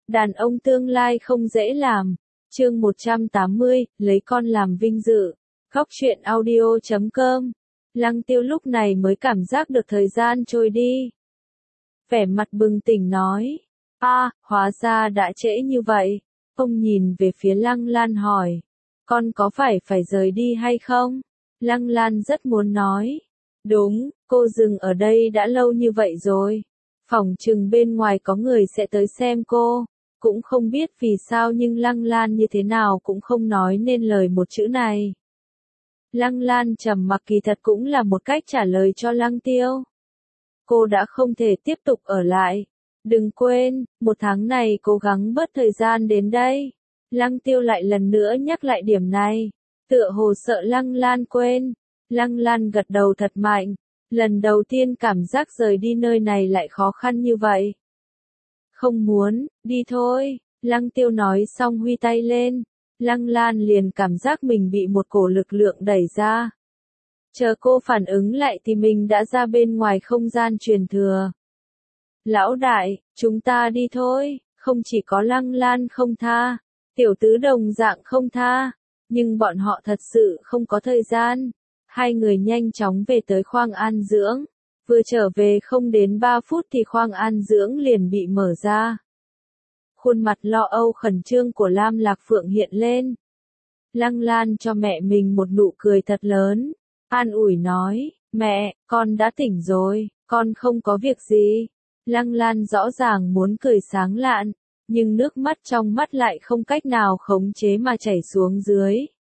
Đàn ông tương lai không dễ làm. Chương 180, lấy con làm vinh dự. Góc truyện audio.com. Lăng Tiêu lúc này mới cảm giác được thời gian trôi đi. Vẻ mặt bừng tỉnh nói. Hóa ra đã trễ như vậy. Ông nhìn về phía Lăng Lan hỏi. Con có phải rời đi hay không? Lăng Lan rất muốn nói. Đúng, cô dừng ở đây đã lâu như vậy rồi. Phỏng chừng bên ngoài có người sẽ tới xem cô. Cũng không biết vì sao nhưng Lăng Lan như thế nào cũng không nói nên lời một chữ này. Lăng Lan trầm mặc kỳ thật cũng là một cách trả lời cho Lăng Tiêu. Cô đã không thể tiếp tục ở lại. Đừng quên, 1 tháng này cố gắng bớt thời gian đến đây. Lăng Tiêu lại lần nữa nhắc lại điểm này. Tựa hồ sợ Lăng Lan quên. Lăng Lan gật đầu thật mạnh. Lần đầu tiên cảm giác rời đi nơi này lại khó khăn như vậy. Không muốn, đi thôi. Lăng Tiêu nói xong huy tay lên. Lăng Lan liền cảm giác mình bị một cổ lực lượng đẩy ra. Chờ cô phản ứng lại thì mình đã ra bên ngoài không gian truyền thừa. Lão đại, chúng ta đi thôi. Không chỉ có Lăng Lan không tha, tiểu tứ đồng dạng không tha. Nhưng bọn họ thật sự không có thời gian. Hai người nhanh chóng về tới khoang an dưỡng. Vừa trở về không đến 3 phút thì khoang an dưỡng liền bị mở ra. Khuôn mặt lo âu khẩn trương của Lam Lạc Phượng hiện lên. Lăng Lan cho mẹ mình một nụ cười thật lớn. An ủi nói, mẹ, con đã tỉnh rồi, con không có việc gì. Lăng Lan rõ ràng muốn cười sáng lạn, nhưng nước mắt trong mắt lại không cách nào khống chế mà chảy xuống dưới.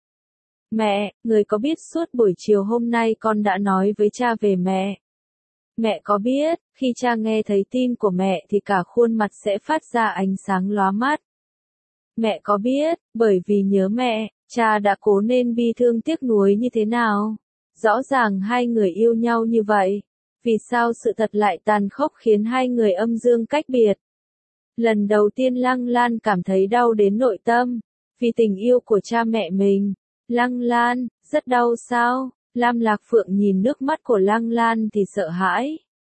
Mẹ, người có biết suốt buổi chiều hôm nay con đã nói với cha về mẹ. Mẹ có biết, khi cha nghe thấy tin của mẹ thì cả khuôn mặt sẽ phát ra ánh sáng lóa mắt. Mẹ có biết, bởi vì nhớ mẹ, cha đã cố nên bi thương tiếc nuối như thế nào. Rõ ràng hai người yêu nhau như vậy. Vì sao sự thật lại tàn khốc khiến hai người âm dương cách biệt? Lần đầu tiên Lăng Lan cảm thấy đau đến nội tâm. Vì tình yêu của cha mẹ mình. Lăng Lan, rất đau sao? Lam Lạc Phượng nhìn nước mắt của Lăng Lan thì sợ hãi.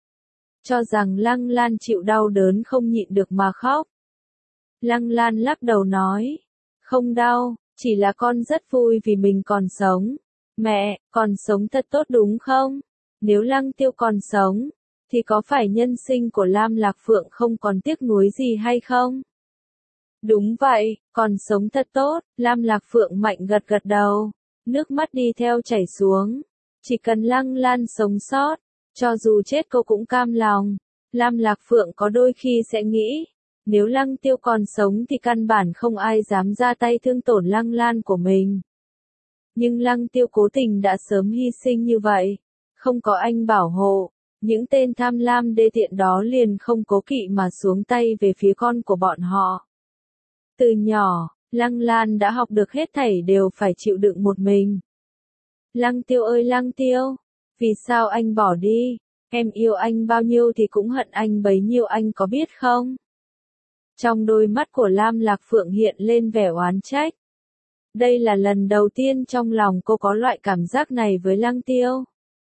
Cho rằng Lăng Lan chịu đau đớn không nhịn được mà khóc. Lăng Lan lắc đầu nói. Không đau, chỉ là con rất vui vì mình còn sống. Mẹ, còn sống thật tốt đúng không? Nếu Lăng Tiêu còn sống, thì có phải nhân sinh của Lam Lạc Phượng không còn tiếc nuối gì hay không? Đúng vậy, còn sống thật tốt. Lam Lạc Phượng mạnh gật gật đầu. Nước mắt đi theo chảy xuống. Chỉ cần Lăng Lan sống sót, cho dù chết cô cũng cam lòng. Lam Lạc Phượng có đôi khi sẽ nghĩ, nếu Lăng Tiêu còn sống thì căn bản không ai dám ra tay thương tổn Lăng Lan của mình. Nhưng Lăng Tiêu cố tình đã sớm hy sinh như vậy. Không có anh bảo hộ, những tên tham lam đê tiện đó liền không cố kỵ mà xuống tay về phía con của bọn họ. Từ nhỏ, Lăng Lan đã học được hết thảy đều phải chịu đựng một mình. Lăng Tiêu ơi Lăng Tiêu, vì sao anh bỏ đi? Em yêu anh bao nhiêu thì cũng hận anh bấy nhiêu anh có biết không? Trong đôi mắt của Lam Lạc Phượng hiện lên vẻ oán trách. Đây là lần đầu tiên trong lòng cô có loại cảm giác này với Lăng Tiêu.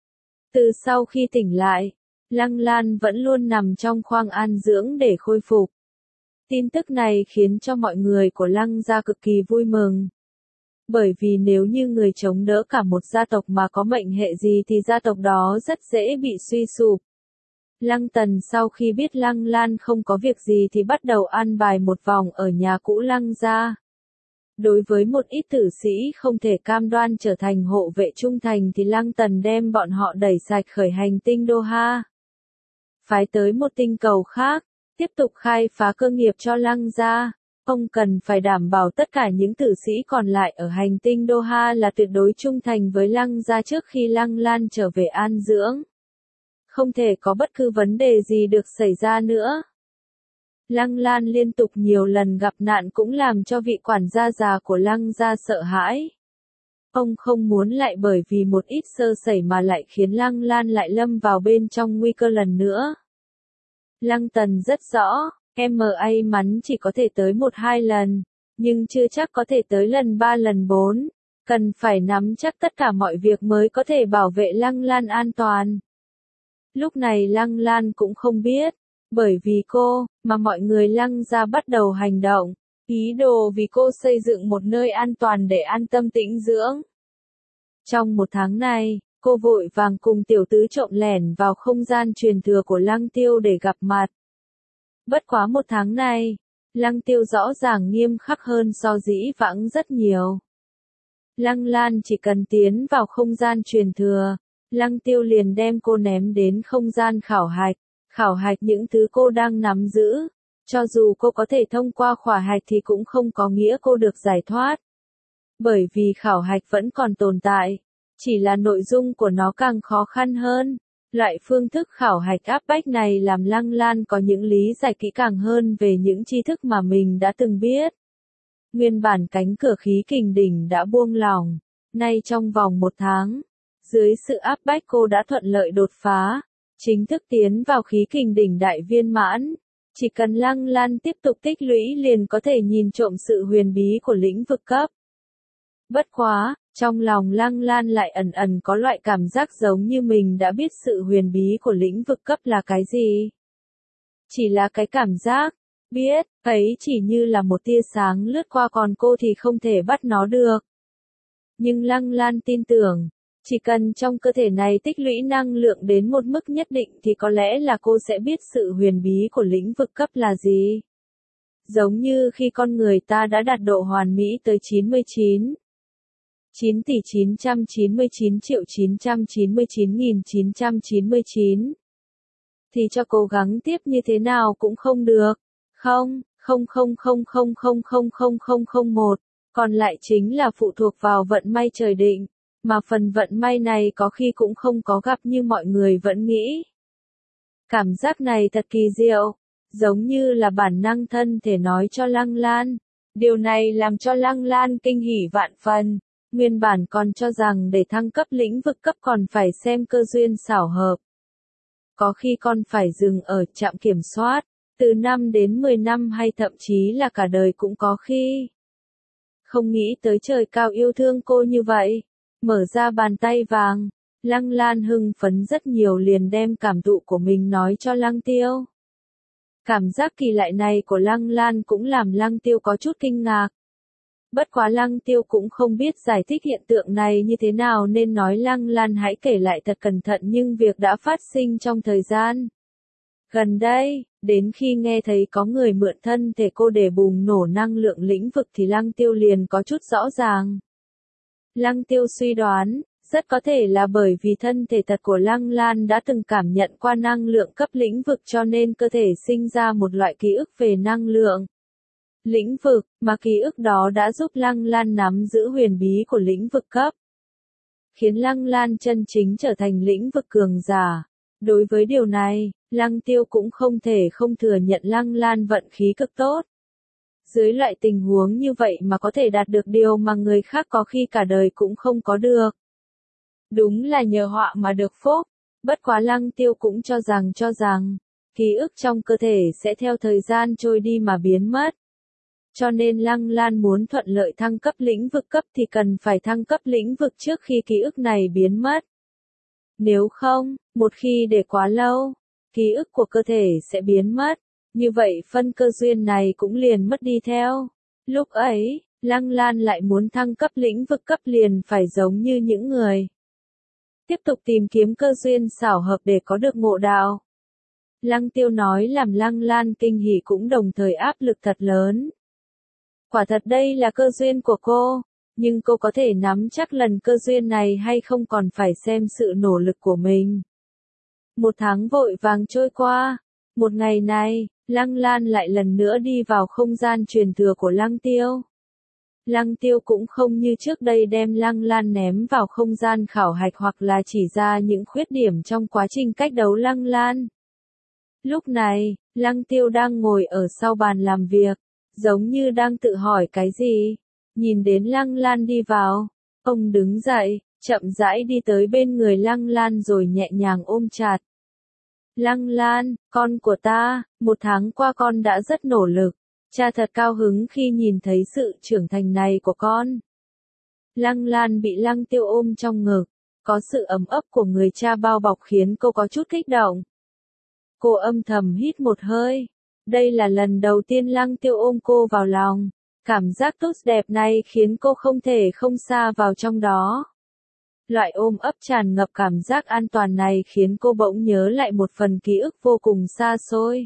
Từ sau khi tỉnh lại, Lăng Lan vẫn luôn nằm trong khoang an dưỡng để khôi phục. Tin tức này khiến cho mọi người của Lăng gia cực kỳ vui mừng. Bởi vì nếu như người chống đỡ cả một gia tộc mà có mệnh hệ gì thì gia tộc đó rất dễ bị suy sụp. Lăng Tần sau khi biết Lăng Lan không có việc gì thì bắt đầu an bài một vòng ở nhà cũ Lăng gia. Đối với một ít tử sĩ không thể cam đoan trở thành hộ vệ trung thành thì Lăng Tần đem bọn họ đẩy sạch khỏi hành tinh Doha. Phái tới một tinh cầu khác, tiếp tục khai phá cơ nghiệp cho Lăng gia. Ông cần phải đảm bảo tất cả những tử sĩ còn lại ở hành tinh Doha là tuyệt đối trung thành với Lăng gia trước khi Lăng Lan trở về an dưỡng. Không thể có bất cứ vấn đề gì được xảy ra nữa. Lăng Lan liên tục nhiều lần gặp nạn cũng làm cho vị quản gia già của Lăng gia sợ hãi. Ông không muốn lại bởi vì một ít sơ sẩy mà lại khiến Lăng Lan lại lâm vào bên trong nguy cơ lần nữa. Lăng Tần rất rõ, em may mắn chỉ có thể tới 1-2 lần, nhưng chưa chắc có thể tới lần 3 lần 4, cần phải nắm chắc tất cả mọi việc mới có thể bảo vệ Lăng Lan an toàn. Lúc này Lăng Lan cũng không biết, Bởi vì cô, mà mọi người Lăng gia bắt đầu hành động, ý đồ vì cô xây dựng một nơi an toàn để an tâm tĩnh dưỡng. Trong một tháng này, cô vội vàng cùng tiểu tứ trộm lẻn vào không gian truyền thừa của Lăng Tiêu để gặp mặt. Bất quá một tháng này, Lăng Tiêu rõ ràng nghiêm khắc hơn so dĩ vãng rất nhiều. Lăng Lan chỉ cần tiến vào không gian truyền thừa, Lăng Tiêu liền đem cô ném đến không gian khảo hạch những thứ cô đang nắm giữ. Cho dù cô có thể thông qua khảo hạch thì cũng không có nghĩa cô được giải thoát. Bởi vì khảo hạch vẫn còn tồn tại, chỉ là nội dung của nó càng khó khăn hơn. Loại phương thức khảo hạch áp bách này làm Lăng Lan có những lý giải kỹ càng hơn về những tri thức mà mình đã từng biết. Nguyên bản cánh cửa khí kình đỉnh đã buông lỏng, nay trong vòng một tháng, dưới sự áp bách cô đã thuận lợi đột phá, chính thức tiến vào khí kình đỉnh đại viên mãn. Chỉ cần Lăng Lan tiếp tục tích lũy liền có thể nhìn trộm sự huyền bí của lĩnh vực cấp. Bất quá, trong lòng Lăng Lan lại ẩn ẩn có loại cảm giác giống như mình đã biết sự huyền bí của lĩnh vực cấp là cái gì. Chỉ là cái cảm giác, biết, ấy chỉ như là một tia sáng lướt qua còn cô thì không thể bắt nó được. Nhưng Lăng Lan tin tưởng, chỉ cần trong cơ thể này tích lũy năng lượng đến một mức nhất định thì có lẽ là cô sẽ biết sự huyền bí của lĩnh vực cấp là gì. Giống như khi con người ta đã đạt độ hoàn mỹ tới 9.999.999.999, thì cho cố gắng tiếp như thế nào cũng không được. Một, còn lại chính là phụ thuộc vào vận may trời định, mà phần vận may này có khi cũng không có gặp như mọi người vẫn nghĩ. Cảm giác này thật kỳ diệu, giống như là bản năng thân thể nói cho Lăng Lan. Điều này làm cho Lăng Lan kinh hỉ vạn phần, nguyên bản còn cho rằng để thăng cấp lĩnh vực cấp còn phải xem cơ duyên xảo hợp. Có khi còn phải dừng ở trạm kiểm soát, từ 5 đến 10 năm hay thậm chí là cả đời cũng có khi. Không nghĩ tới trời cao yêu thương cô như vậy, mở ra bàn tay vàng, Lăng Lan hưng phấn rất nhiều liền đem cảm thụ của mình nói cho Lăng Tiêu. Cảm giác kỳ lạ này của Lăng Lan cũng làm Lăng Tiêu có chút kinh ngạc. Bất quá Lăng Tiêu cũng không biết giải thích hiện tượng này như thế nào nên nói Lăng Lan hãy kể lại thật cẩn thận nhưng việc đã phát sinh trong thời gian gần đây, đến khi nghe thấy có người mượn thân thể cô để bùng nổ năng lượng lĩnh vực thì Lăng Tiêu liền có chút rõ ràng. Lăng Tiêu suy đoán, rất có thể là bởi vì thân thể thật của Lăng Lan đã từng cảm nhận qua năng lượng cấp lĩnh vực cho nên cơ thể sinh ra một loại ký ức về năng lượng lĩnh vực, mà ký ức đó đã giúp Lăng Lan nắm giữ huyền bí của lĩnh vực cấp, khiến Lăng Lan chân chính trở thành lĩnh vực cường giả. Đối với điều này, Lăng Tiêu cũng không thể không thừa nhận Lăng Lan vận khí cực tốt. Dưới loại tình huống như vậy mà có thể đạt được điều mà người khác có khi cả đời cũng không có được. Đúng là nhờ họa mà được phúc. Bất quá Lăng Tiêu cũng cho rằng, ký ức trong cơ thể sẽ theo thời gian trôi đi mà biến mất. Cho nên Lăng Lan muốn thuận lợi thăng cấp lĩnh vực cấp thì cần phải thăng cấp lĩnh vực trước khi ký ức này biến mất. Nếu không, một khi để quá lâu, ký ức của cơ thể sẽ biến mất. Như vậy phân cơ duyên này cũng liền mất đi theo. Lúc ấy, Lăng Lan lại muốn thăng cấp lĩnh vực cấp liền phải giống như những người tiếp tục tìm kiếm cơ duyên xảo hợp để có được ngộ đạo. Lăng Tiêu nói làm Lăng Lan kinh hỉ cũng đồng thời áp lực thật lớn. Quả thật đây là cơ duyên của cô, nhưng cô có thể nắm chắc lần cơ duyên này hay không còn phải xem sự nỗ lực của mình. Một tháng vội vàng trôi qua, một ngày này, Lăng Lan lại lần nữa đi vào không gian truyền thừa của Lăng Tiêu. Lăng Tiêu cũng không như trước đây đem Lăng Lan ném vào không gian khảo hạch hoặc là chỉ ra những khuyết điểm trong quá trình cách đấu Lăng Lan. Lúc này, Lăng Tiêu đang ngồi ở sau bàn làm việc, giống như đang tự hỏi cái gì. Nhìn đến Lăng Lan đi vào, ông đứng dậy, chậm rãi đi tới bên người Lăng Lan rồi nhẹ nhàng ôm chặt. Lăng Lan, con của ta, một tháng qua con đã rất nỗ lực. Cha thật cao hứng khi nhìn thấy sự trưởng thành này của con. Lăng Lan bị Lăng Tiêu ôm trong ngực, có sự ấm ấp của người cha bao bọc khiến cô có chút kích động. Cô âm thầm hít một hơi. Đây là lần đầu tiên Lăng Tiêu ôm cô vào lòng. Cảm giác tốt đẹp này khiến cô không thể không sa vào trong đó. Loại ôm ấp tràn ngập cảm giác an toàn này khiến cô bỗng nhớ lại một phần ký ức vô cùng xa xôi.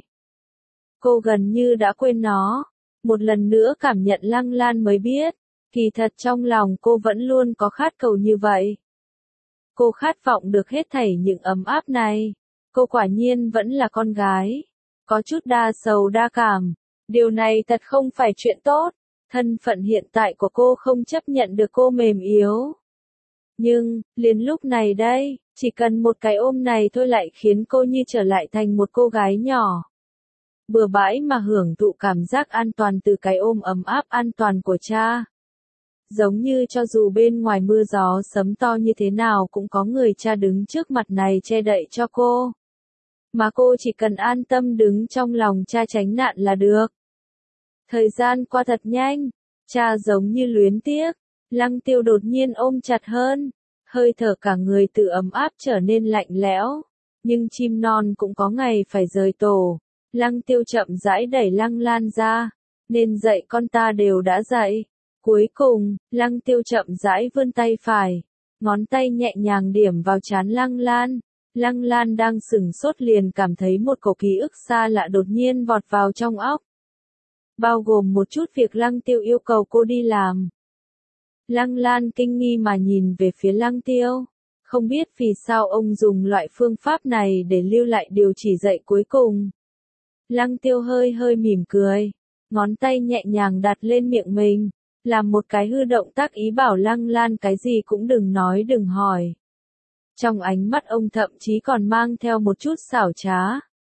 Cô gần như đã quên nó. Một lần nữa cảm nhận Lăng Lan mới biết, kỳ thật trong lòng cô vẫn luôn có khát cầu như vậy. Cô khát vọng được hết thảy những ấm áp này. Cô quả nhiên vẫn là con gái. Có chút đa sầu đa cảm. Điều này thật không phải chuyện tốt. Thân phận hiện tại của cô không chấp nhận được cô mềm yếu. Nhưng, liền lúc này đây, chỉ cần một cái ôm này thôi lại khiến cô như trở lại thành một cô gái nhỏ. Bừa bãi mà hưởng thụ cảm giác an toàn từ cái ôm ấm áp an toàn của cha. Giống như cho dù bên ngoài mưa gió sấm to như thế nào cũng có người cha đứng trước mặt này che đậy cho cô. Mà cô chỉ cần an tâm đứng trong lòng cha tránh nạn là được. Thời gian qua thật nhanh, cha giống như luyến tiếc. Lăng Tiêu đột nhiên ôm chặt hơn, hơi thở cả người từ ấm áp trở nên lạnh lẽo. Nhưng chim non cũng có ngày phải rời tổ. Lăng Tiêu chậm rãi đẩy Lăng Lan ra, nên dậy con ta đều đã dậy. Cuối cùng, Lăng Tiêu chậm rãi vươn tay phải, ngón tay nhẹ nhàng điểm vào trán Lăng Lan. Lăng Lan đang sửng sốt liền cảm thấy một cổ ký ức xa lạ đột nhiên vọt vào trong óc. Bao gồm một chút việc Lăng Tiêu yêu cầu cô đi làm. Lăng Lan kinh nghi mà nhìn về phía Lăng Tiêu. Không biết vì sao ông dùng loại phương pháp này để lưu lại điều chỉ dạy cuối cùng. Lăng Tiêu hơi hơi mỉm cười. Ngón tay nhẹ nhàng đặt lên miệng mình. Làm một cái hư động tác ý bảo Lăng Lan cái gì cũng đừng nói đừng hỏi. Trong ánh mắt ông thậm chí còn mang theo một chút xảo trá.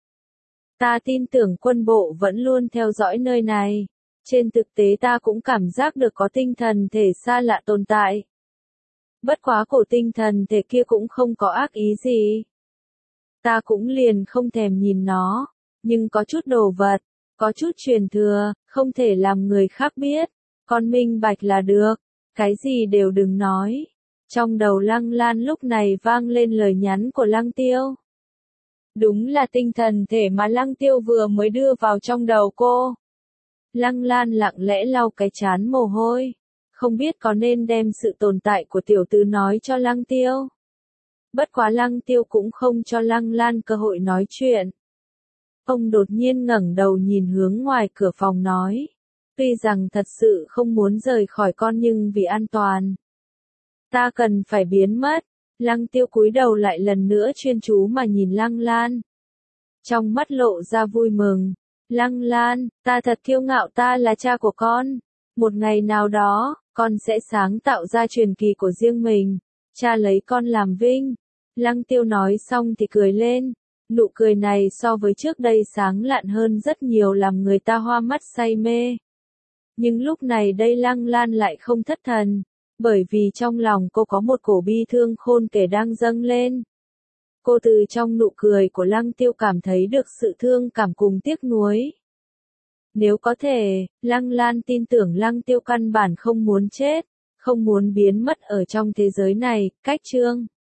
Ta tin tưởng quân bộ vẫn luôn theo dõi nơi này. Trên thực tế ta cũng cảm giác được có tinh thần thể xa lạ tồn tại. Bất quá cổ tinh thần thể kia cũng không có ác ý gì. Ta cũng liền không thèm nhìn nó. Nhưng có chút đồ vật, có chút truyền thừa, không thể làm người khác biết. Con minh bạch là được. Cái gì đều đừng nói. Trong đầu Lăng Lan lúc này vang lên lời nhắn của Lăng Tiêu. Đúng là tinh thần thể mà Lăng Tiêu vừa mới đưa vào trong đầu cô. Lăng Lan lặng lẽ lau cái trán mồ hôi. Không biết có nên đem sự tồn tại của tiểu tử nói cho Lăng Tiêu. Bất quá Lăng Tiêu cũng không cho Lăng Lan cơ hội nói chuyện. Ông đột nhiên ngẩng đầu nhìn hướng ngoài cửa phòng nói. Tuy rằng thật sự không muốn rời khỏi con nhưng vì an toàn. Ta cần phải biến mất. Lăng Tiêu cúi đầu lại lần nữa chuyên chú mà nhìn Lăng Lan. Trong mắt lộ ra vui mừng. Lăng Lan, ta thật kiêu ngạo ta là cha của con. Một ngày nào đó, con sẽ sáng tạo ra truyền kỳ của riêng mình. Cha lấy con làm vinh. Lăng Tiêu nói xong thì cười lên. Nụ cười này so với trước đây sáng lạn hơn rất nhiều làm người ta hoa mắt say mê. Nhưng lúc này đây Lăng Lan lại không thất thần. Bởi vì trong lòng cô có một cổ bi thương khôn kể đang dâng lên. Cô từ trong nụ cười của Lăng Tiêu cảm thấy được sự thương cảm cùng tiếc nuối. Nếu có thể, Lăng Lan tin tưởng Lăng Tiêu căn bản không muốn chết, không muốn biến mất ở trong thế giới này. Cách chương